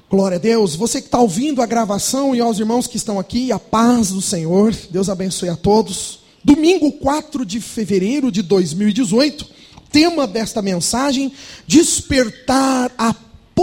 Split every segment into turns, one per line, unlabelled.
Glória a Deus. Você que está ouvindo a gravação e aos irmãos que estão aqui, a paz do Senhor. Deus abençoe a todos. Domingo 4 de fevereiro de 2018, tema desta mensagem: despertar a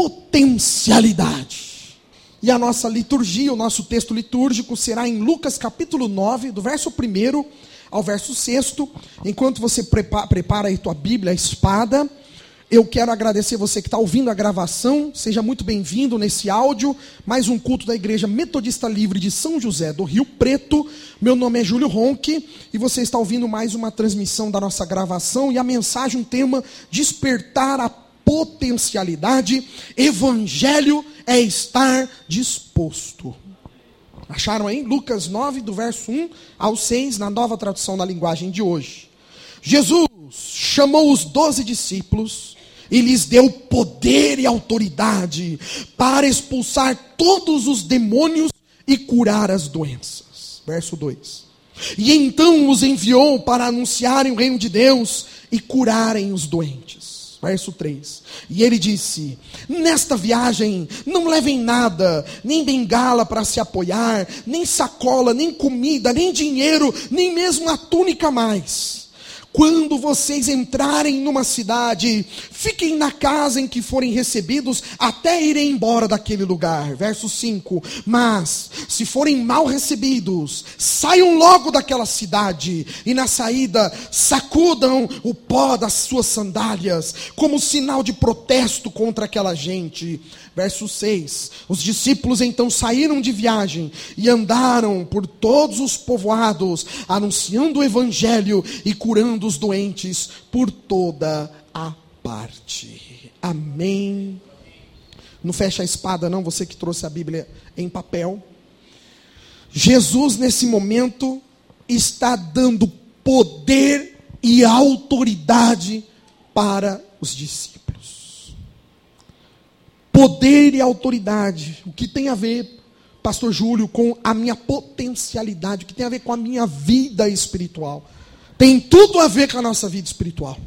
potencialidade. E a nossa liturgia, o nosso texto litúrgico será em Lucas capítulo 9, do verso 1 ao verso 6. Enquanto você prepara aí tua Bíblia, a espada, eu quero agradecer você que está ouvindo a gravação. Seja muito bem-vindo nesse áudio. Mais um culto da Igreja Metodista Livre de São José do Rio Preto. Meu nome é Júlio Ronque e você está ouvindo mais uma transmissão da nossa gravação. E a mensagem, um tema: despertar a potencialidade. Evangelho é estar disposto. Acharam aí? Lucas 9, do verso 1 ao 6, na nova tradução da linguagem de hoje. Jesus chamou os 12 discípulos e lhes deu poder e autoridade para expulsar todos os demônios e curar as doenças. Verso 2. E então os enviou para anunciarem o reino de Deus e curarem os doentes. Verso 3. E ele disse: nesta viagem não levem nada, nem bengala para se apoiar, nem sacola, nem comida, nem dinheiro, nem mesmo a túnica mais. Quando vocês entrarem numa cidade, fiquem na casa em que forem recebidos até irem embora daquele lugar. Verso 5. Mas, se forem mal recebidos, saiam logo daquela cidade, e na saída sacudam o pó das suas sandálias, como sinal de protesto contra aquela gente. Verso 6. Os discípulos então saíram de viagem e andaram por todos os povoados, anunciando o evangelho e curando os doentes por toda a parte. Amém. Não fecha a espada não, você que trouxe a Bíblia em papel. Jesus nesse momento está dando poder e autoridade para os discípulos. Poder e autoridade. O que tem a ver, pastor Júlio, com a minha potencialidade? O que tem a ver com a minha vida espiritual? Tem tudo a ver com a nossa vida espiritual.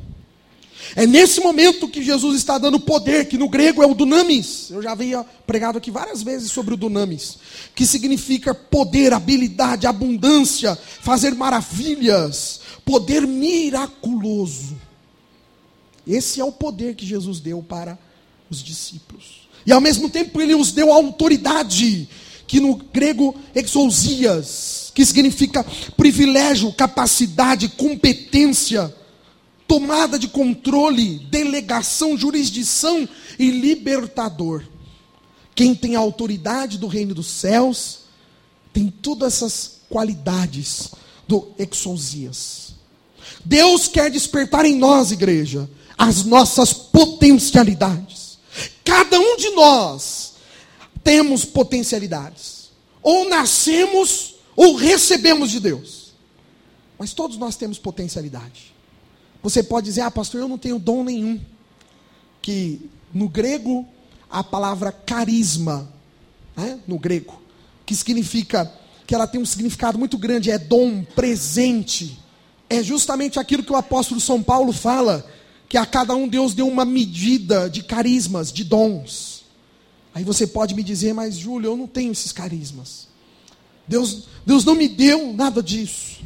É nesse momento que Jesus está dando poder, que no grego é o dunamis. Eu já havia pregado aqui várias vezes sobre o dunamis, que significa poder, habilidade, abundância, fazer maravilhas, poder miraculoso. Esse é o poder que Jesus deu para os discípulos. E ao mesmo tempo ele os deu autoridade, que no grego exousias, que significa privilégio, capacidade, competência, tomada de controle, delegação, jurisdição e libertador. Quem tem a autoridade do reino dos céus tem todas essas qualidades do exousias. Deus quer despertar em nós, igreja, as nossas potencialidades. Cada um de nós temos potencialidades. Ou nascemos ou recebemos de Deus. Mas todos nós temos potencialidade. Você pode dizer: ah, pastor, eu não tenho dom nenhum. Que no grego, a palavra carisma, no grego, que significa, que ela tem um significado muito grande, é dom, presente. É justamente aquilo que o apóstolo São Paulo fala, que a cada um Deus deu uma medida de carismas, de dons. Aí você pode me dizer: mas Júlio, eu não tenho esses carismas. Deus não me deu nada disso.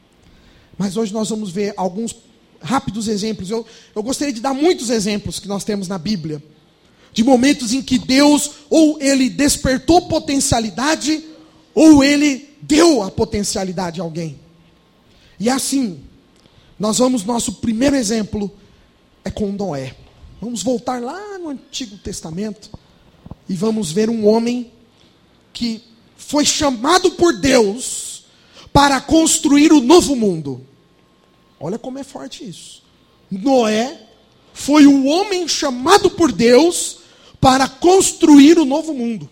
Mas hoje nós vamos ver alguns rápidos exemplos. Eu gostaria de dar muitos exemplos que nós temos na Bíblia, de momentos em que Deus, ou Ele despertou potencialidade, ou Ele deu a potencialidade a alguém. E assim, nosso primeiro exemplo é com Noé. Vamos voltar lá no Antigo Testamento e vamos ver um homem que foi chamado por Deus para construir o novo mundo. Olha como é forte isso. Noé foi o homem chamado por Deus para construir o novo mundo.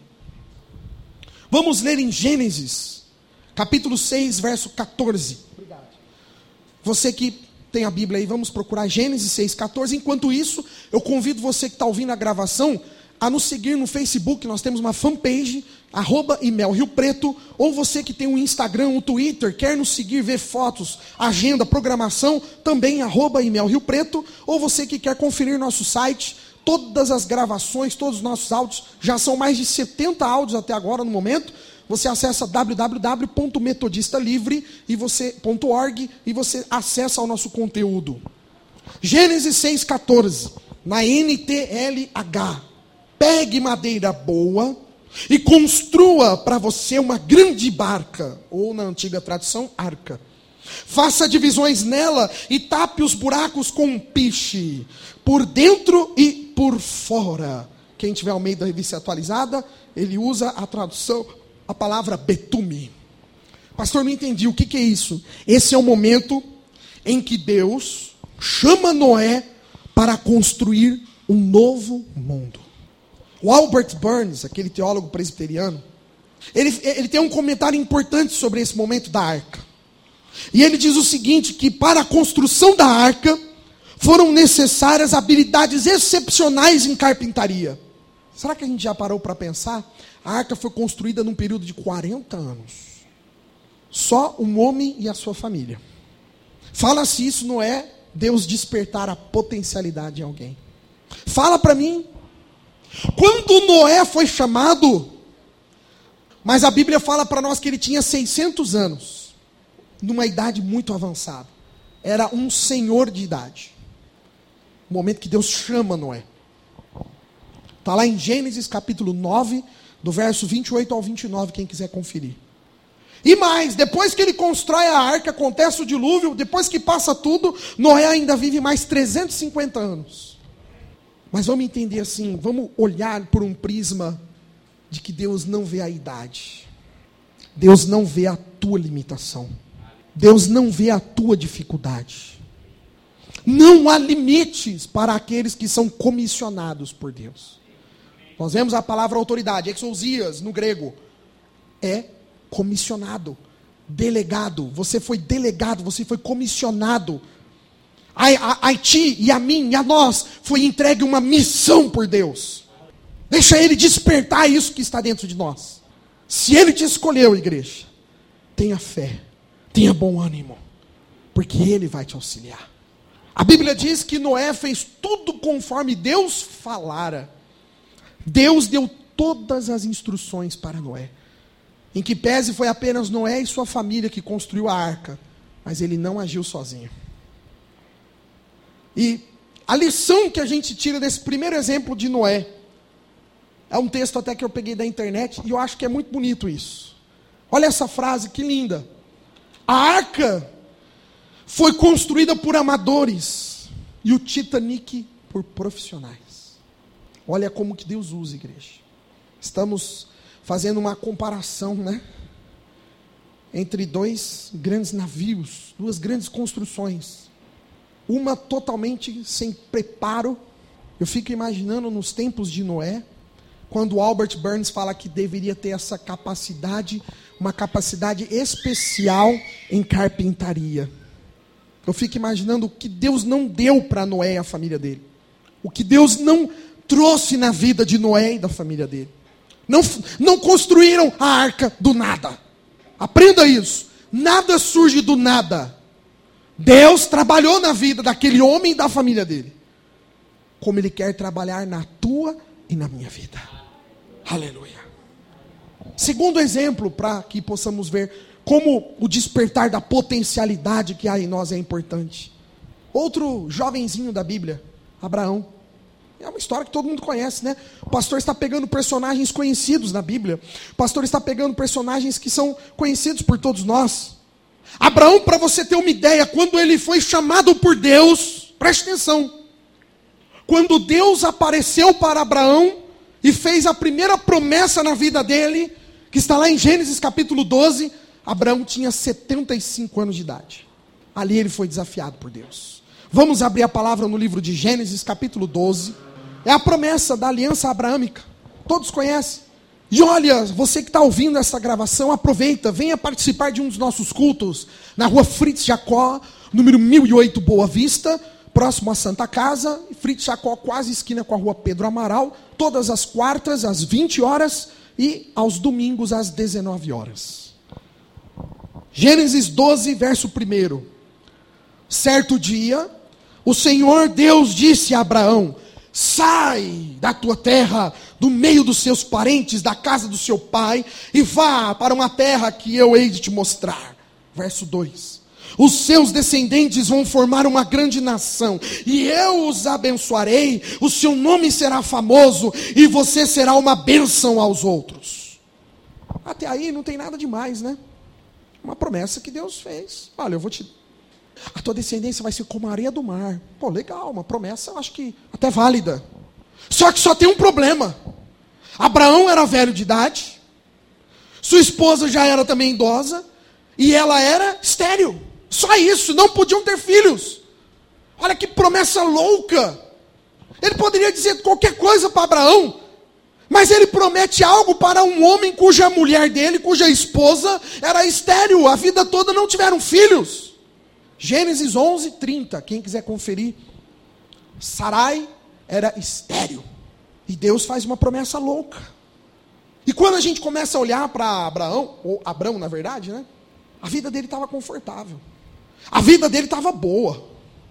Vamos ler em Gênesis, capítulo 6, verso 14. Obrigado. Você que tem a Bíblia aí, vamos procurar Gênesis 6,14. Enquanto isso, eu convido você que está ouvindo a gravação a nos seguir no Facebook. Nós temos uma fanpage, @ImelRioPreto, ou você que tem um Instagram, um Twitter, quer nos seguir, ver fotos, agenda, programação, também @ImelRioPreto, ou você que quer conferir nosso site, todas as gravações, todos os nossos áudios. Já são mais de 70 áudios até agora no momento. Você acessa www.metodistalivre.org e você acessa o nosso conteúdo. Gênesis 6,14, na NTLH. Pegue madeira boa e construa para você uma grande barca, ou na antiga tradução, arca. Faça divisões nela e tape os buracos com piche, por dentro e por fora. Quem tiver ao meio da revista atualizada, ele usa a tradução, a palavra betume. Pastor, não entendi, o que é isso? Esse é o momento em que Deus chama Noé para construir um novo mundo. O Albert Burns, aquele teólogo presbiteriano, ele tem um comentário importante sobre esse momento da arca. E ele diz o seguinte, que para a construção da arca foram necessárias habilidades excepcionais em carpintaria. Será que a gente já parou para pensar? A arca foi construída num período de 40 anos. Só um homem e a sua família. Fala se isso não é Deus despertar a potencialidade em alguém. Fala para mim. Quando Noé foi chamado, mas a Bíblia fala para nós que ele tinha 600 anos. Numa idade muito avançada. Era um senhor de idade. O momento que Deus chama Noé. Está lá em Gênesis capítulo 9, do verso 28 ao 29, quem quiser conferir. E mais, depois que ele constrói a arca, acontece o dilúvio, depois que passa tudo, Noé ainda vive mais 350 anos. Mas vamos entender assim, vamos olhar por um prisma de que Deus não vê a idade. Deus não vê a tua limitação. Deus não vê a tua dificuldade. Não há limites para aqueles que são comissionados por Deus. Nós vemos a palavra autoridade, exousias no grego, é comissionado, delegado. Você foi delegado, você foi comissionado. A ti e a mim e a nós foi entregue uma missão por Deus. Deixa Ele despertar isso que está dentro de nós. Se Ele te escolheu, igreja, tenha fé. Tenha bom ânimo, porque Ele vai te auxiliar. A Bíblia diz que Noé fez tudo conforme Deus falara. Deus deu todas as instruções para Noé. Em que pese foi apenas Noé e sua família que construiu a arca, mas ele não agiu sozinho. E a lição que a gente tira desse primeiro exemplo de Noé, é um texto até que eu peguei da internet, e eu acho que é muito bonito isso. Olha essa frase, que linda. A arca foi construída por amadores e o Titanic por profissionais. Olha como que Deus usa, igreja. Estamos fazendo uma comparação, né? Entre dois grandes navios, duas grandes construções. Uma totalmente sem preparo. Eu fico imaginando nos tempos de Noé, quando Albert Burns fala que deveria ter essa capacidade, uma capacidade especial em carpintaria. Eu fico imaginando o que Deus não deu para Noé e a família dele. O que Deus não trouxe na vida de Noé e da família dele. Não construíram a arca do nada. Aprenda isso. Nada surge do nada. Deus trabalhou na vida daquele homem e da família dele. Como Ele quer trabalhar na tua e na minha vida. Aleluia. Segundo exemplo, para que possamos ver como o despertar da potencialidade que há em nós é importante. Outro jovenzinho da Bíblia, Abraão. É uma história que todo mundo conhece, né? O pastor está pegando personagens conhecidos na Bíblia. O pastor está pegando personagens que são conhecidos por todos nós. Abraão, para você ter uma ideia, quando ele foi chamado por Deus, preste atenção. Quando Deus apareceu para Abraão e fez a primeira promessa na vida dele, que está lá em Gênesis capítulo 12, Abraão tinha 75 anos de idade. Ali ele foi desafiado por Deus. Vamos abrir a palavra no livro de Gênesis capítulo 12. É a promessa da aliança abraâmica. Todos conhecem. E olha, você que está ouvindo essa gravação, aproveita, venha participar de um dos nossos cultos na rua Fritz Jacó, número 1008 Boa Vista, próximo à Santa Casa. Fritz Jacó, quase esquina com a rua Pedro Amaral, todas as quartas às 20 horas e aos domingos às 19 horas. Gênesis 12, verso 1. Certo dia, o Senhor Deus disse a Abraão: sai da tua terra, do meio dos seus parentes, da casa do seu pai, e vá para uma terra que eu hei de te mostrar. Verso 2. Os seus descendentes vão formar uma grande nação, e eu os abençoarei, o seu nome será famoso, e você será uma bênção aos outros. Até aí não tem nada demais, né? Uma promessa que Deus fez. Olha, a tua descendência vai ser como a areia do mar. Pô, legal, uma promessa, eu acho que até válida. Só que só tem um problema. Abraão era velho de idade, sua esposa já era também idosa, e ela era estéril. Só isso, não podiam ter filhos. Olha que promessa louca. Ele poderia dizer qualquer coisa para Abraão, mas ele promete algo para um homem cuja mulher dele, cuja esposa era estéril, a vida toda não tiveram filhos. Gênesis 11:30, quem quiser conferir. Sarai era estéril, e Deus faz uma promessa louca. E quando a gente começa a olhar para Abraão, ou Abrão na verdade, né? A vida dele estava confortável. A vida dele estava boa.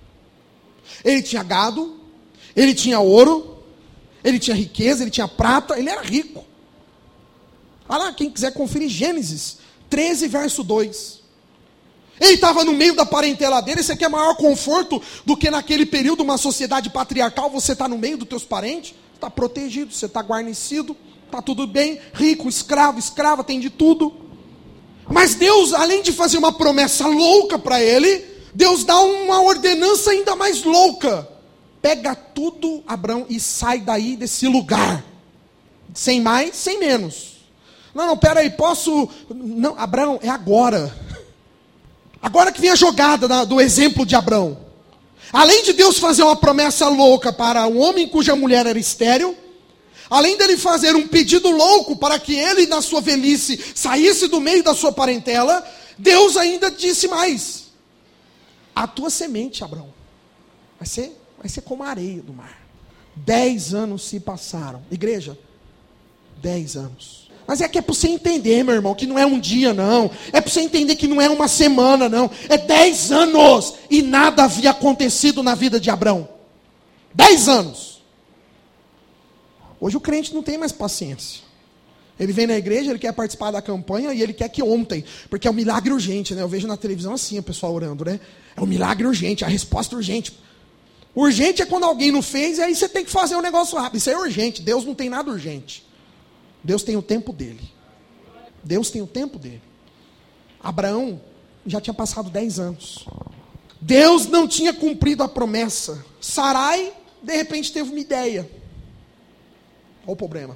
Ele tinha gado, ele tinha ouro, ele tinha riqueza, ele tinha prata, ele era rico. Olha lá, quem quiser conferir Gênesis 13, verso 2. Ele estava no meio da parentela dele. Isso aqui é maior conforto do que naquele período, uma sociedade patriarcal. Você está no meio dos teus parentes, está protegido, você está guarnecido, está tudo bem, rico, escravo, escrava, tem de tudo. Mas Deus, além de fazer uma promessa louca para ele, Deus dá uma ordenança ainda mais louca. Pega tudo, Abraão, e sai daí desse lugar. Sem mais, sem menos. Não, peraí, posso... Não, Abraão, é agora. Agora que vem a jogada do exemplo de Abraão. Além de Deus fazer uma promessa louca para um homem cuja mulher era estéril, além dele fazer um pedido louco para que ele, na sua velhice, saísse do meio da sua parentela, Deus ainda disse mais: a tua semente, Abraão, vai ser como a areia do mar. 10 anos se passaram. Igreja, 10 anos. Mas é que é para você entender, meu irmão, que não é um dia, não. É para você entender que não é uma semana, não. É 10 anos. E nada havia acontecido na vida de Abraão. 10 anos. Hoje o crente não tem mais paciência. Ele vem na igreja, ele quer participar da campanha e ele quer que ontem, porque é um milagre urgente, né? Eu vejo na televisão assim, o pessoal orando, né? É um milagre urgente, a resposta urgente. Urgente é quando alguém não fez e aí você tem que fazer um negócio rápido. Isso é urgente. Deus não tem nada urgente. Deus tem o tempo dele. Deus tem o tempo dele. Abraão já tinha passado 10 anos. Deus não tinha cumprido a promessa. Sarai, de repente, teve uma ideia. Olha o problema.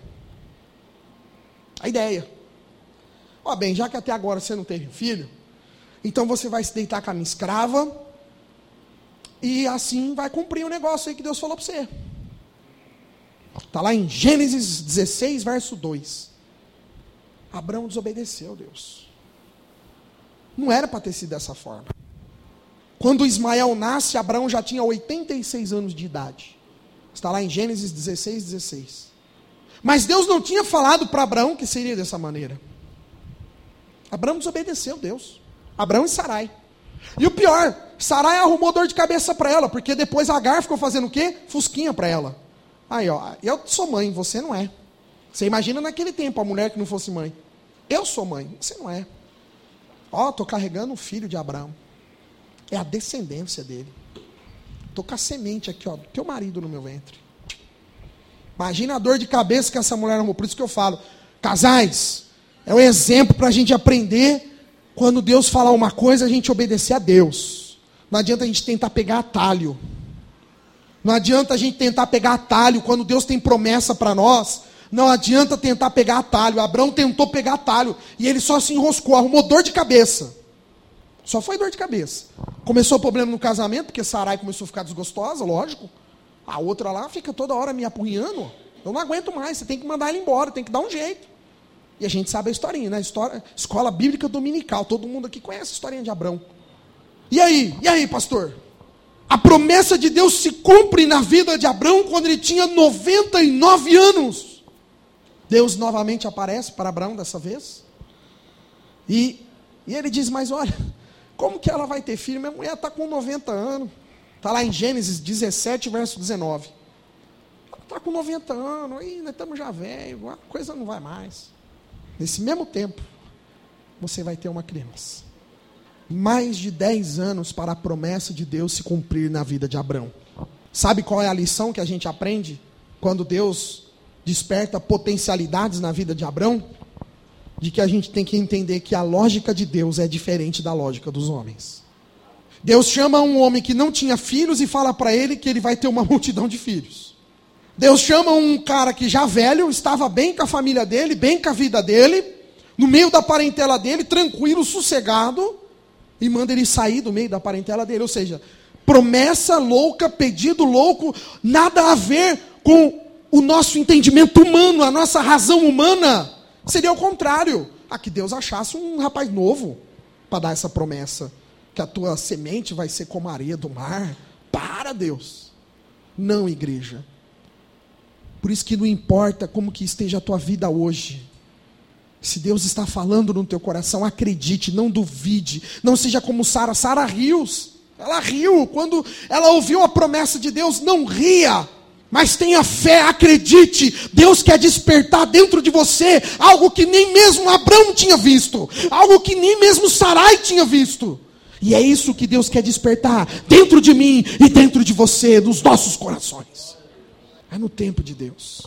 A ideia. Ó, bem, já que até agora você não teve filho, então você vai se deitar com a minha escrava e assim vai cumprir o negócio aí que Deus falou para você. Está lá em Gênesis 16, verso 2. Abraão desobedeceu Deus. Não era para ter sido dessa forma. Quando Ismael nasce, Abraão já tinha 86 anos de idade. Está lá em Gênesis 16, 16. Mas Deus não tinha falado para Abraão que seria dessa maneira. Abraão desobedeceu Deus. Abraão e Sarai. E o pior, Sarai arrumou dor de cabeça para ela, porque depois Agar ficou fazendo o quê? Fusquinha para ela. Aí, ó, eu sou mãe, você não é. Você imagina naquele tempo a mulher que não fosse mãe. Eu sou mãe, você não é. Ó, estou carregando o filho de Abraão. É a descendência dele. Estou com a semente aqui, ó, do teu marido no meu ventre. Imagina a dor de cabeça que essa mulher arrumou. Por isso que eu falo, casais, é um exemplo para a gente aprender. Quando Deus falar uma coisa, a gente obedecer a Deus. Não adianta a gente tentar pegar atalho. Não adianta a gente tentar pegar atalho. Quando Deus tem promessa para nós, não adianta tentar pegar atalho. Abraão tentou pegar atalho e ele só se enroscou, arrumou dor de cabeça. Só foi dor de cabeça. Começou o problema no casamento, porque Sarai começou a ficar desgostosa, lógico. A outra lá fica toda hora me apurrinhando. Eu não aguento mais, você tem que mandar ele embora, tem que dar um jeito. E a gente sabe a historinha, né? Escola bíblica dominical. Todo mundo aqui conhece a historinha de Abraão. E aí, pastor? A promessa de Deus se cumpre na vida de Abraão quando ele tinha 99 anos. Deus novamente aparece para Abraão dessa vez. E ele diz, mas olha, como que ela vai ter filho? Minha mulher está com 90 anos. Está lá em Gênesis 17, verso 19. Está com 90 anos, aí nós estamos já velhos, a coisa não vai mais. Nesse mesmo tempo, você vai ter uma criança. Mais de 10 anos para a promessa de Deus se cumprir na vida de Abrão. Sabe qual é a lição que a gente aprende quando Deus desperta potencialidades na vida de Abrão? De que a gente tem que entender que a lógica de Deus é diferente da lógica dos homens. Deus chama um homem que não tinha filhos e fala para ele que ele vai ter uma multidão de filhos. Deus chama um cara que já velho, estava bem com a família dele, bem com a vida dele, no meio da parentela dele, tranquilo, sossegado, e manda ele sair do meio da parentela dele. Ou seja, promessa louca, pedido louco, nada a ver com o nosso entendimento humano, a nossa razão humana. Seria o contrário, que Deus achasse um rapaz novo para dar essa promessa, que a tua semente vai ser como a areia do mar. Para, Deus. Não, igreja. Por isso que não importa como que esteja a tua vida hoje. Se Deus está falando no teu coração, acredite, não duvide. Não seja como Sara. Sara riu. Ela riu quando ela ouviu a promessa de Deus. Não ria, mas tenha fé, acredite. Deus quer despertar dentro de você algo que nem mesmo Abrão tinha visto. Algo que nem mesmo Sarai tinha visto. E é isso que Deus quer despertar dentro de mim e dentro de você, nos nossos corações. É no tempo de Deus.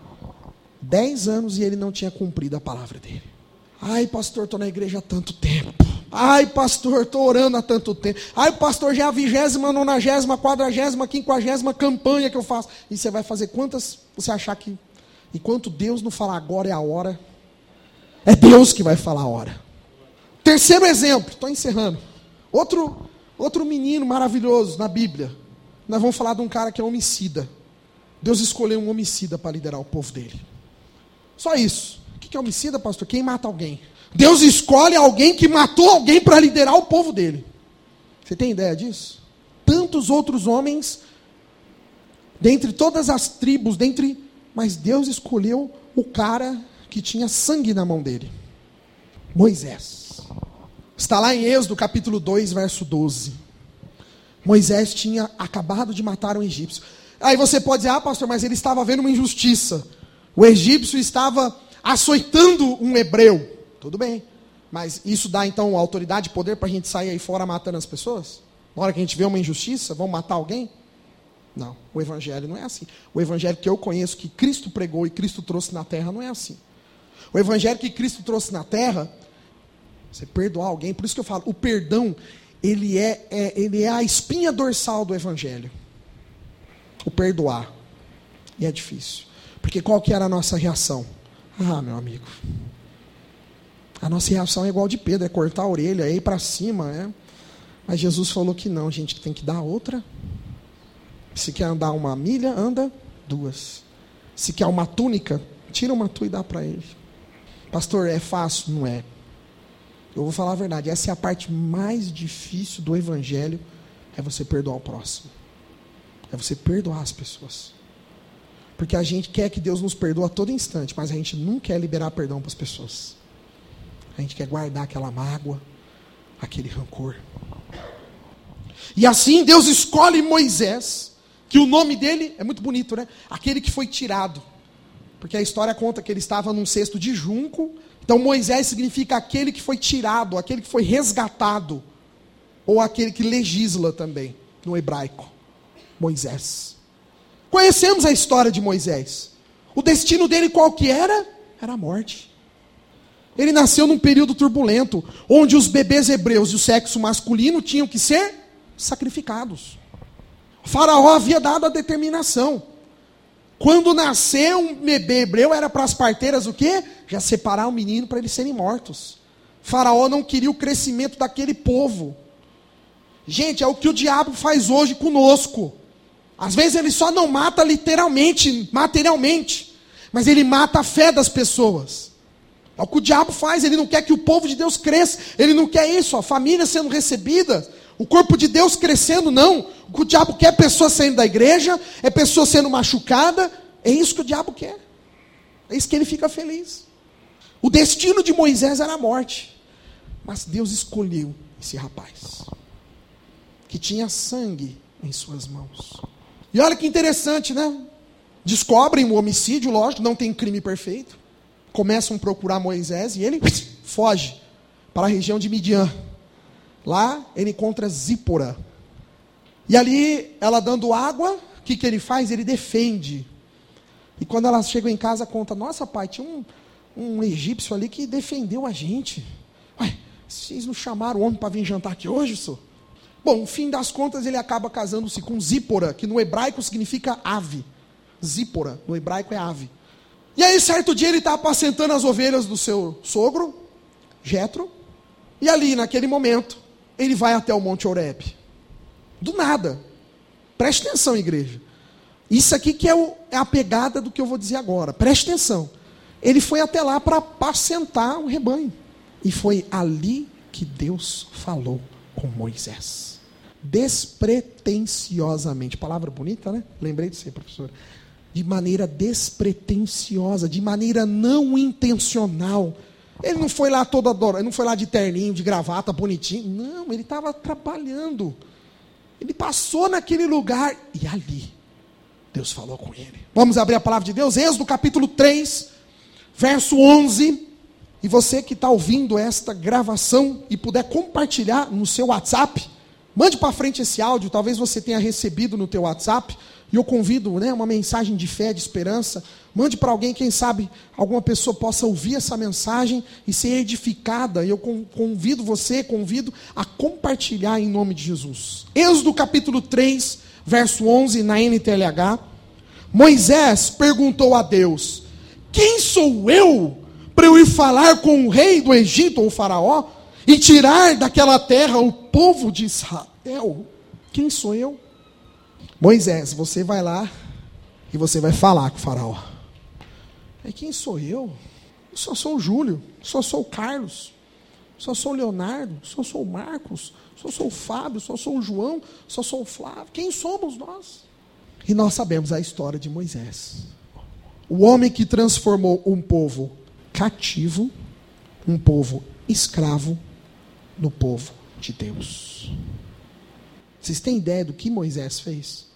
10 anos e ele não tinha cumprido a palavra dele. Ai, pastor, estou na igreja há tanto tempo. Ai, pastor, estou orando há tanto tempo. Ai, pastor, já é a 20ª, 90ª, 40ª, 50ª campanha que eu faço. E você vai fazer quantas você achar que... Enquanto Deus não falar agora é a hora, é Deus que vai falar a hora. Terceiro exemplo, estou encerrando. Outro menino maravilhoso na Bíblia. Nós vamos falar de um cara que é homicida. Deus escolheu um homicida para liderar o povo dele. Só isso. O que é homicida, pastor? Quem mata alguém. Deus escolhe alguém que matou alguém para liderar o povo dele. Você tem ideia disso? Tantos outros homens, dentre todas as tribos, mas Deus escolheu o cara que tinha sangue na mão dele. Moisés. Está lá em Êxodo capítulo 2, verso 12. Moisés tinha acabado de matar um egípcio. Aí você pode dizer, pastor, mas ele estava vendo uma injustiça. O egípcio estava açoitando um hebreu. Tudo bem. Mas isso dá então autoridade e poder para a gente sair aí fora matando as pessoas? Na hora que a gente vê uma injustiça, vamos matar alguém? Não, o evangelho não é assim. O evangelho que eu conheço, que Cristo pregou e Cristo trouxe na terra, não é assim. O evangelho que Cristo trouxe na terra, você perdoar alguém, por isso que eu falo, o perdão, ele é a espinha dorsal do evangelho. O perdoar. E é difícil. Porque qual que era a nossa reação? Meu amigo, a nossa reação é igual de Pedro, é cortar a orelha, é ir para cima, Mas Jesus falou que não, gente, que tem que dar outra. Se quer andar 1 milha, anda 2. Se quer uma túnica, tira uma tua e dá para ele. Pastor, é fácil? Não é. Eu vou falar a verdade, essa é a parte mais difícil do evangelho, é você perdoar o próximo. É você perdoar as pessoas. Porque a gente quer que Deus nos perdoe a todo instante, mas a gente não quer liberar perdão para as pessoas. A gente quer guardar aquela mágoa, aquele rancor. E assim Deus escolhe Moisés, que o nome dele é muito bonito, né? Aquele que foi tirado. Porque a história conta que ele estava num cesto de junco. Então Moisés significa aquele que foi tirado, aquele que foi resgatado. Ou aquele que legisla também, no hebraico. Moisés. Conhecemos a história de Moisés. O destino dele qual que era? Era a morte. Ele nasceu num período turbulento, onde os bebês hebreus e o sexo masculino tinham que ser sacrificados. O faraó havia dado a determinação. Quando nasceu um bebê hebreu, era para as parteiras o quê? Já separar o menino para eles serem mortos. O faraó não queria o crescimento daquele povo. Gente, é o que o diabo faz hoje conosco. Às vezes ele só não mata literalmente, materialmente, mas ele mata a fé das pessoas. É o que o diabo faz, ele não quer que o povo de Deus cresça, ele não quer isso, a família sendo recebida, o corpo de Deus crescendo, não. O que o diabo quer é pessoa saindo da igreja, é pessoa sendo machucada, é isso que o diabo quer. É isso que ele fica feliz. O destino de Moisés era a morte, mas Deus escolheu esse rapaz, que tinha sangue em suas mãos. E olha que interessante, né? descobrem o homicídio, lógico, não tem crime perfeito. Começam a procurar Moisés e ele foge para a região de Midian. Lá ele encontra Zípora. E ali, ela dando água, o que ele faz? Ele defende. E quando ela chega em casa, conta: nossa, pai, tinha um egípcio ali que defendeu a gente. Ué, vocês não chamaram o homem para vir jantar aqui hoje, senhor? Bom, no fim das contas, ele acaba casando-se com Zípora, que no hebraico significa ave. Zípora, no hebraico é ave. E aí, certo dia, ele está apacentando as ovelhas do seu sogro, Jetro. E ali, naquele momento, ele vai até o Monte Horebe. Do nada. Preste atenção, igreja. Isso aqui que é a pegada do que eu vou dizer agora. Preste atenção. Ele foi até lá para apacentar o rebanho. E foi ali que Deus falou com Moisés. Despretensiosamente. Palavra bonita, né? Lembrei de você, professora. De maneira despretensiosa, de maneira não intencional. Ele não foi lá todo adorado, ele não foi lá de terninho, de gravata, bonitinho. Não, ele estava trabalhando. Ele passou naquele lugar e ali Deus falou com ele. Vamos abrir a palavra de Deus, Êxodo capítulo 3, verso 11. E você que está ouvindo esta gravação e puder compartilhar no seu WhatsApp, mande para frente esse áudio, talvez você tenha recebido no teu WhatsApp. E eu convido, uma mensagem de fé, de esperança. Mande para alguém, quem sabe alguma pessoa possa ouvir essa mensagem e ser edificada. E eu convido a compartilhar em nome de Jesus. Êxodo capítulo 3, verso 11, na NTLH. Moisés perguntou a Deus: quem sou eu para eu ir falar com o rei do Egito, ou o faraó, e tirar daquela terra o povo de Israel? Quem sou eu? Moisés, você vai lá e você vai falar com o faraó. Quem sou eu? Eu só sou o Júlio, só sou o Carlos, só sou o Leonardo, só sou o Marcos, só sou o Fábio, só sou o João, só sou o Flávio. Quem somos nós? E nós sabemos a história de Moisés. O homem que transformou um povo cativo, um povo escravo, no povo de Deus. Vocês têm ideia do que Moisés fez?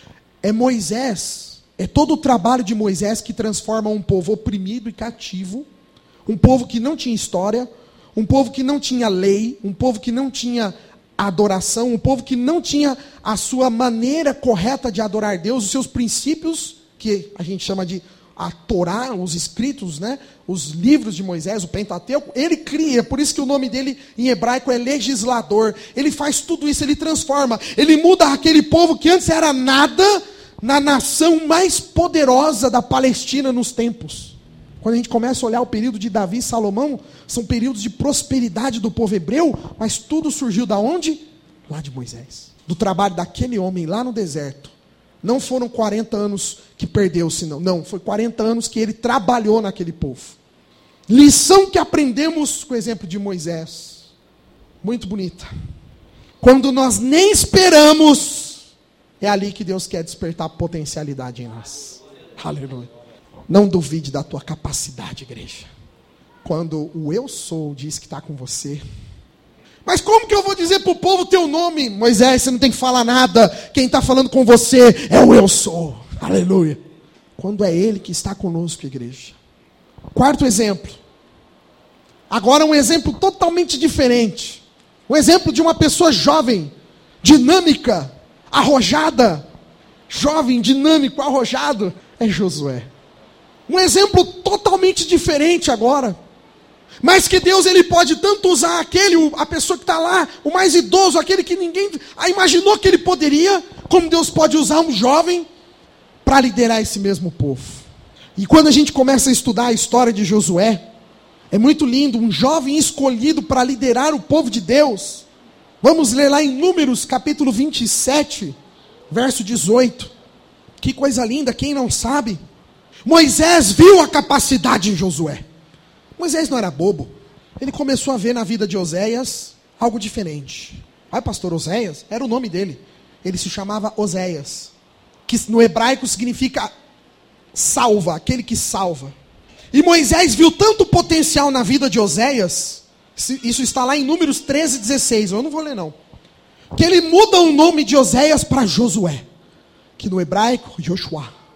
É todo o trabalho de Moisés que transforma um povo oprimido e cativo, um povo que não tinha história, um povo que não tinha lei, um povo que não tinha adoração, um povo que não tinha a sua maneira correta de adorar Deus, os seus princípios, que a gente chama de a Torá, os escritos, os livros de Moisés, o Pentateuco. Ele cria, por isso que o nome dele em hebraico é legislador. Ele faz tudo isso, ele transforma, ele muda aquele povo que antes era nada, na nação mais poderosa da Palestina nos tempos. Quando a gente começa a olhar o período de Davi e Salomão, são períodos de prosperidade do povo hebreu, mas tudo surgiu da onde? Lá de Moisés. Do trabalho daquele homem lá no deserto. Não foram 40 anos que perdeu-se, não. Foi 40 anos que ele trabalhou naquele povo. Lição que aprendemos com o exemplo de Moisés. Muito bonita. Quando nós nem esperamos, é ali que Deus quer despertar potencialidade em nós. Aleluia. Não duvide da tua capacidade, igreja. Quando o eu sou diz que está com você. Mas como que eu vou dizer para o povo teu nome? Moisés, você não tem que falar nada. Quem está falando com você é o eu sou. Aleluia. Quando é Ele que está conosco, igreja. Quarto exemplo. Agora um exemplo totalmente diferente. Um exemplo de uma pessoa jovem, dinâmica, arrojada. Jovem, dinâmico, arrojado. É Josué. Um exemplo totalmente diferente agora. Mas que Deus ele pode tanto usar a pessoa que está lá, o mais idoso, aquele que ninguém imaginou que ele poderia, como Deus pode usar um jovem para liderar esse mesmo povo. E quando a gente começa a estudar a história de Josué, é muito lindo, um jovem escolhido para liderar o povo de Deus. Vamos ler lá em Números, capítulo 27, verso 18. Que coisa linda, quem não sabe? Moisés viu a capacidade em Josué. Moisés não era bobo. Ele começou a ver na vida de Oséias algo diferente. Pastor Oséias, era o nome dele. Ele se chamava Oséias, que no hebraico significa salva, aquele que salva. E Moisés viu tanto potencial na vida de Oséias, isso está lá em Números 13, 16, eu não vou ler não, que ele muda o nome de Oséias para Josué, que no hebraico, Joshua,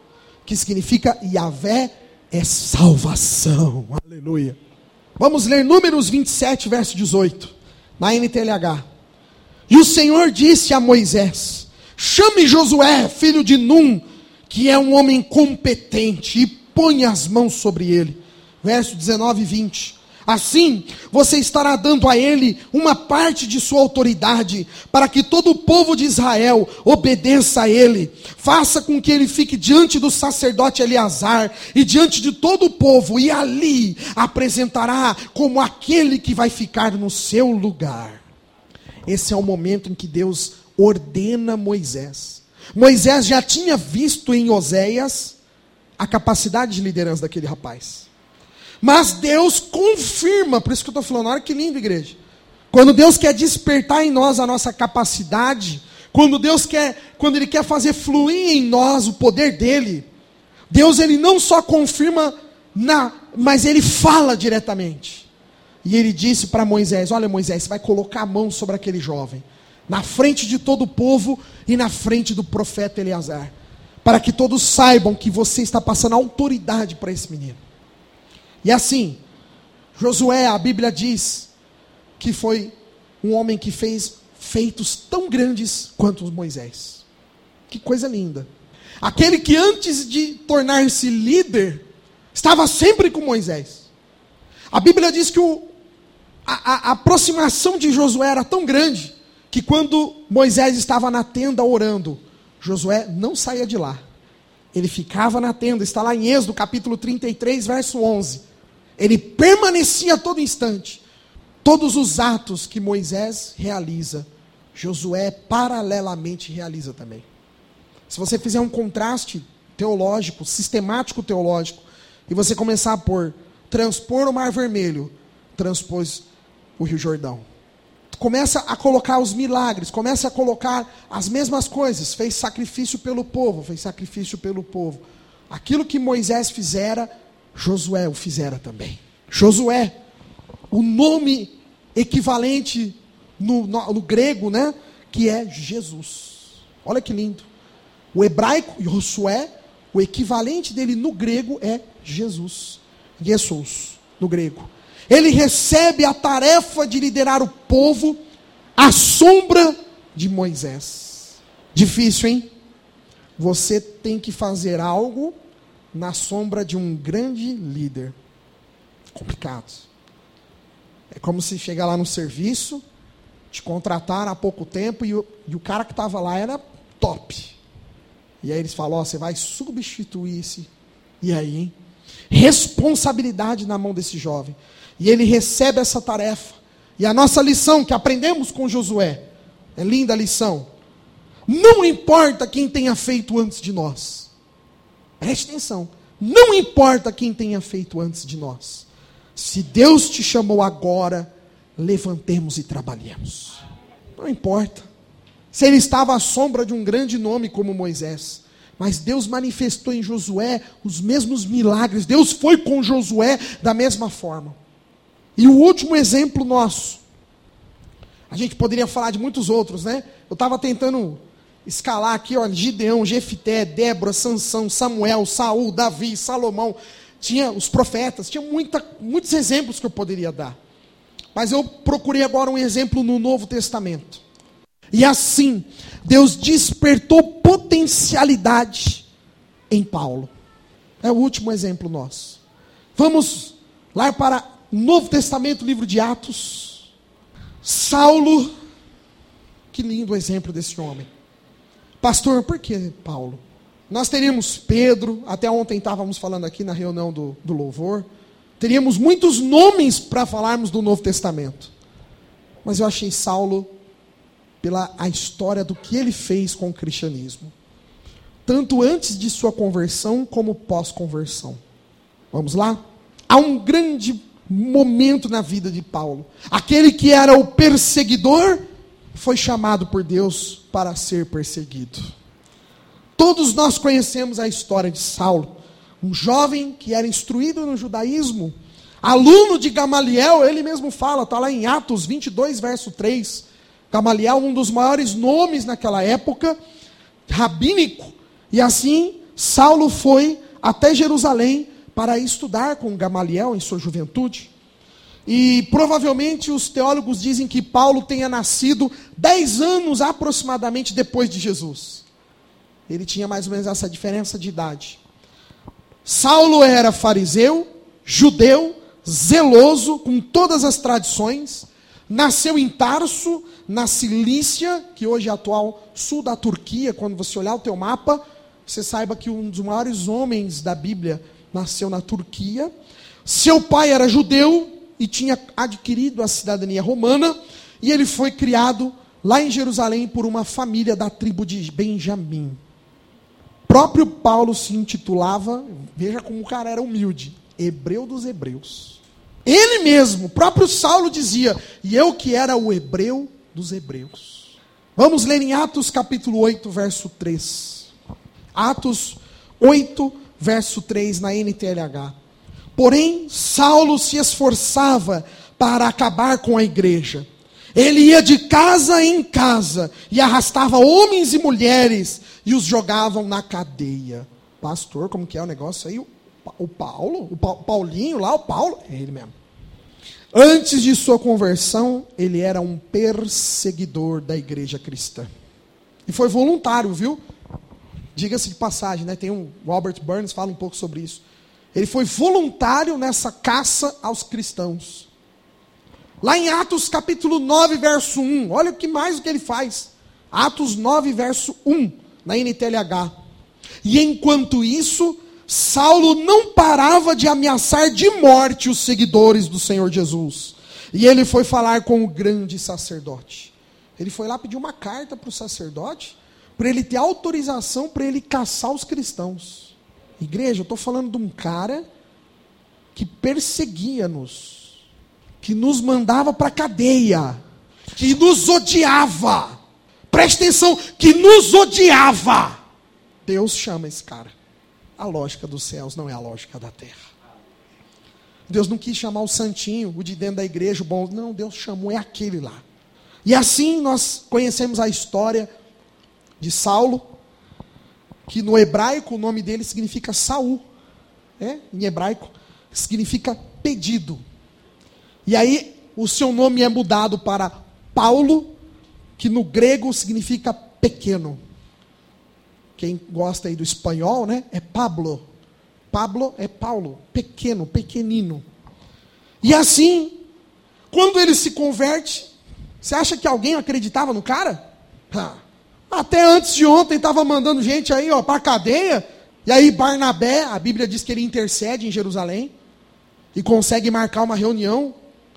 que significa Yahvé é salvação. Aleluia. Vamos ler Números 27, verso 18, na NTLH. E o Senhor disse a Moisés: chame Josué, filho de Num, que é um homem competente, e ponha as mãos sobre ele. Verso 19 e 20. Assim, você estará dando a ele uma parte de sua autoridade, para que todo o povo de Israel obedeça a ele. Faça com que ele fique diante do sacerdote Eleazar e diante de todo o povo, e ali apresentará como aquele que vai ficar no seu lugar. Esse é o momento em que Deus ordena Moisés. Moisés já tinha visto em Oséias a capacidade de liderança daquele rapaz. Mas Deus confirma, por isso que eu estou falando, olha que lindo, igreja. Quando Deus quer despertar em nós a nossa capacidade, quando Ele quer fazer fluir em nós o poder dele, Deus ele não só confirma, mas Ele fala diretamente. E Ele disse para Moisés: olha Moisés, você vai colocar a mão sobre aquele jovem, na frente de todo o povo e na frente do profeta Eleazar, para que todos saibam que você está passando autoridade para esse menino. E assim, Josué, a Bíblia diz que foi um homem que fez feitos tão grandes quanto Moisés. Que coisa linda. Aquele que antes de tornar-se líder, estava sempre com Moisés. A Bíblia diz que a aproximação de Josué era tão grande, que quando Moisés estava na tenda orando, Josué não saía de lá. Ele ficava na tenda, está lá em Êxodo capítulo 33, verso 11. Ele permanecia a todo instante. Todos os atos que Moisés realiza, Josué paralelamente realiza também. Se você fizer um contraste teológico, sistemático teológico, e você começar por transpor o Mar Vermelho, transpôs o Rio Jordão. Começa a colocar os milagres, começa a colocar as mesmas coisas. Fez sacrifício pelo povo, fez sacrifício pelo povo. Aquilo que Moisés fizera, Josué o fizera também. Josué, o nome equivalente no grego, né, que é Jesus. Olha que lindo. O hebraico, Josué, o equivalente dele no grego é Jesus. Jesus, no grego. Ele recebe a tarefa de liderar o povo à sombra de Moisés. Difícil, hein? Você tem que fazer algo na sombra de um grande líder. Complicado. É como se chegar lá no serviço, te contrataram há pouco tempo e o cara que estava lá era top. E aí eles falam: ó, você vai substituir esse. E aí, hein? Responsabilidade na mão desse jovem. E ele recebe essa tarefa. E a nossa lição que aprendemos com Josué, é linda a lição. Não importa quem tenha feito antes de nós. Preste atenção. Não importa quem tenha feito antes de nós. Se Deus te chamou agora, levantemos e trabalhemos. Não importa. Se ele estava à sombra de um grande nome como Moisés, mas Deus manifestou em Josué os mesmos milagres. Deus foi com Josué da mesma forma. E o último exemplo nosso, a gente poderia falar de muitos outros, né? Eu estava tentando escalar aqui, ó, Gideão, Jefté, Débora, Sansão, Samuel, Saul, Davi, Salomão. Tinha os profetas, tinha muitos exemplos que eu poderia dar. Mas eu procurei agora um exemplo no Novo Testamento. E assim, Deus despertou potencialidade em Paulo. É o último exemplo nosso. Vamos lá para o Novo Testamento, livro de Atos. Saulo, que lindo exemplo desse homem. Pastor, por que Paulo? Nós teríamos Pedro, até ontem estávamos falando aqui na reunião do louvor. Teríamos muitos nomes para falarmos do Novo Testamento. Mas eu achei Saulo pela a história do que ele fez com o cristianismo. Tanto antes de sua conversão, como pós-conversão. Vamos lá? Há um grande momento na vida de Paulo. Aquele que era o perseguidor, foi chamado por Deus para ser perseguido. Todos nós conhecemos a história de Saulo. Um jovem que era instruído no judaísmo. Aluno de Gamaliel, ele mesmo fala, está lá em Atos 22, verso 3. Gamaliel, um dos maiores nomes naquela época, rabínico. E assim, Saulo foi até Jerusalém para estudar com Gamaliel em sua juventude. E provavelmente os teólogos dizem que Paulo tenha nascido 10 anos aproximadamente depois de Jesus. Ele tinha mais ou menos essa diferença de idade. Saulo era fariseu, judeu, zeloso, com todas as tradições. Nasceu em Tarso, na Cilícia, que hoje é atual sul da Turquia. Quando você olhar o teu mapa, você saiba que um dos maiores homens da Bíblia nasceu na Turquia. Seu pai era judeu e tinha adquirido a cidadania romana, e ele foi criado lá em Jerusalém por uma família da tribo de Benjamim. Próprio Paulo se intitulava, veja como o cara era humilde, hebreu dos hebreus. Ele mesmo, próprio Saulo dizia, e eu que era o hebreu dos hebreus. Vamos ler em Atos capítulo 8, verso 3. Atos 8, verso 3, na NTLH. Porém, Saulo se esforçava para acabar com a igreja. Ele ia de casa em casa e arrastava homens e mulheres e os jogavam na cadeia. Pastor, como que é o negócio aí? O Paulinho lá, o Paulo? É ele mesmo. Antes de sua conversão, ele era um perseguidor da igreja cristã. E foi voluntário, viu? Diga-se de passagem, né? Tem um Robert Burns fala um pouco sobre isso. Ele foi voluntário nessa caça aos cristãos. Lá em Atos capítulo 9, verso 1. Olha o que mais o que ele faz. Atos 9, verso 1, na NTLH. E enquanto isso, Saulo não parava de ameaçar de morte os seguidores do Senhor Jesus. E ele foi falar com o grande sacerdote. Ele foi lá pedir uma carta para o sacerdote, para ele ter autorização para ele caçar os cristãos. Igreja, eu estou falando de um cara que perseguia-nos, que nos mandava para a cadeia, que nos odiava. Preste atenção, que nos odiava. Deus chama esse cara. A lógica dos céus não é a lógica da terra. Deus não quis chamar o santinho, o de dentro da igreja, o bom. Não, Deus chamou, é aquele lá. E assim nós conhecemos a história de Saulo, que no hebraico o nome dele significa Saul. Em hebraico significa pedido. E aí o seu nome é mudado para Paulo, que no grego significa pequeno. Quem gosta aí do espanhol, né? É Pablo. Pablo é Paulo, pequeno, pequenino. E assim, quando ele se converte, você acha que alguém acreditava no cara? Até antes de ontem estava mandando gente aí, para a cadeia. E aí Barnabé, a Bíblia diz que ele intercede em Jerusalém e consegue marcar uma reunião.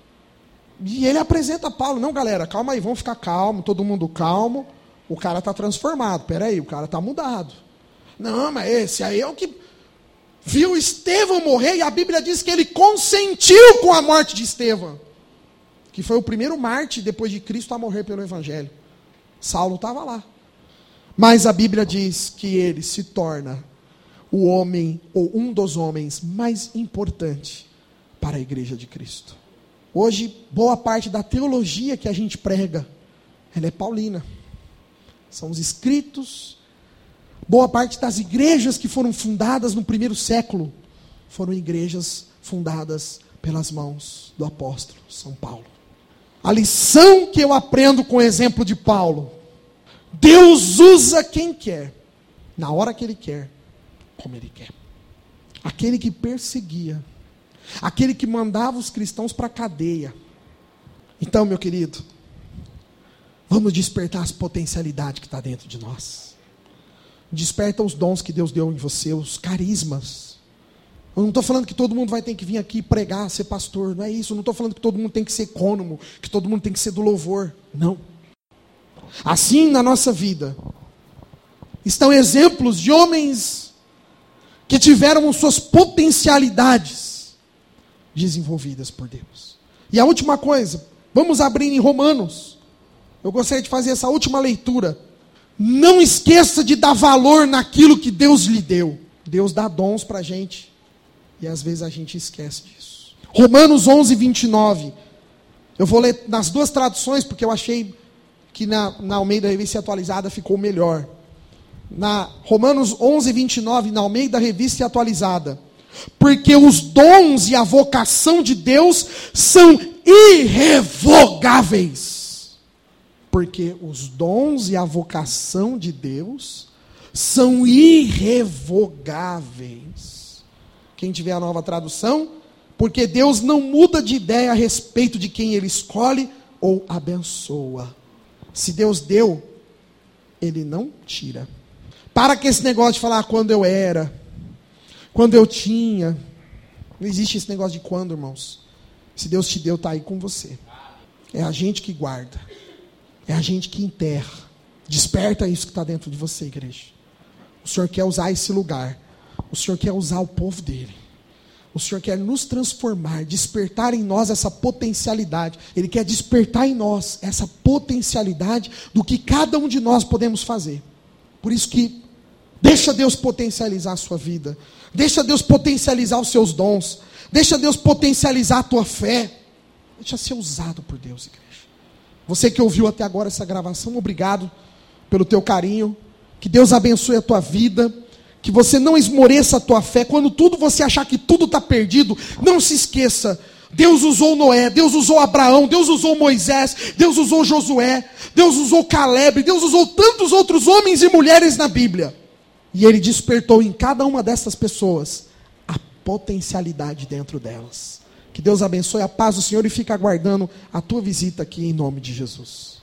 E ele apresenta Paulo. Não, galera, calma aí, vamos ficar calmo, todo mundo calmo. O cara está transformado, peraí, o cara está mudado. Não, mas esse aí é o que viu Estevão morrer, e a Bíblia diz que ele consentiu com a morte de Estevão, que foi o primeiro mártir depois de Cristo a morrer pelo Evangelho. Saulo estava lá. Mas a Bíblia diz que ele se torna o homem, ou um dos homens mais importantes para a igreja de Cristo. Hoje, boa parte da teologia que a gente prega, ela é paulina. São os escritos. Boa parte das igrejas que foram fundadas no primeiro século foram igrejas fundadas pelas mãos do apóstolo São Paulo. A lição que eu aprendo com o exemplo de Paulo: Deus usa quem quer, na hora que Ele quer, como Ele quer. Aquele que perseguia, aquele que mandava os cristãos para a cadeia. Então, meu querido, vamos despertar as potencialidades que está dentro de nós. Desperta os dons que Deus deu em você, os carismas. Eu não estou falando que todo mundo vai ter que vir aqui pregar, ser pastor. Não é isso. Eu não estou falando que todo mundo tem que ser ecônomo, que todo mundo tem que ser do louvor. Não. Assim, na nossa vida, estão exemplos de homens que tiveram suas potencialidades desenvolvidas por Deus. E a última coisa, vamos abrir em Romanos. Eu gostaria de fazer essa última leitura. Não esqueça de dar valor naquilo que Deus lhe deu. Deus dá dons para a gente, e às vezes a gente esquece disso. Romanos 11, 29. Eu vou ler nas duas traduções, porque eu achei que na Almeida Revista Atualizada ficou melhor. Na Romanos 11, 29, na Almeida Revista e Atualizada. Porque os dons e a vocação de Deus são irrevogáveis. Porque os dons e a vocação de Deus são irrevogáveis. Quem tiver a Nova Tradução, porque Deus não muda de ideia a respeito de quem Ele escolhe ou abençoa. Se Deus deu, Ele não tira. Para com esse negócio de falar quando eu era, quando eu tinha. Não existe esse negócio de quando, irmãos. Se Deus te deu, está aí com você. É a gente que guarda. É a gente que enterra. Desperta isso que está dentro de você, igreja. O Senhor quer usar esse lugar. O Senhor quer usar o povo dele. O Senhor quer nos transformar, despertar em nós essa potencialidade. Ele quer despertar em nós essa potencialidade do que cada um de nós podemos fazer. Por isso que deixa Deus potencializar a sua vida. Deixa Deus potencializar os seus dons. Deixa Deus potencializar a tua fé. Deixa ser usado por Deus, igreja. Você que ouviu até agora essa gravação, obrigado pelo teu carinho. Que Deus abençoe a tua vida. Que você não esmoreça a tua fé. Quando você achar que tudo está perdido, não se esqueça. Deus usou Noé, Deus usou Abraão, Deus usou Moisés, Deus usou Josué, Deus usou Caleb, Deus usou tantos outros homens e mulheres na Bíblia. E Ele despertou em cada uma dessas pessoas a potencialidade dentro delas. Que Deus abençoe a paz do Senhor e fique aguardando a tua visita aqui em nome de Jesus.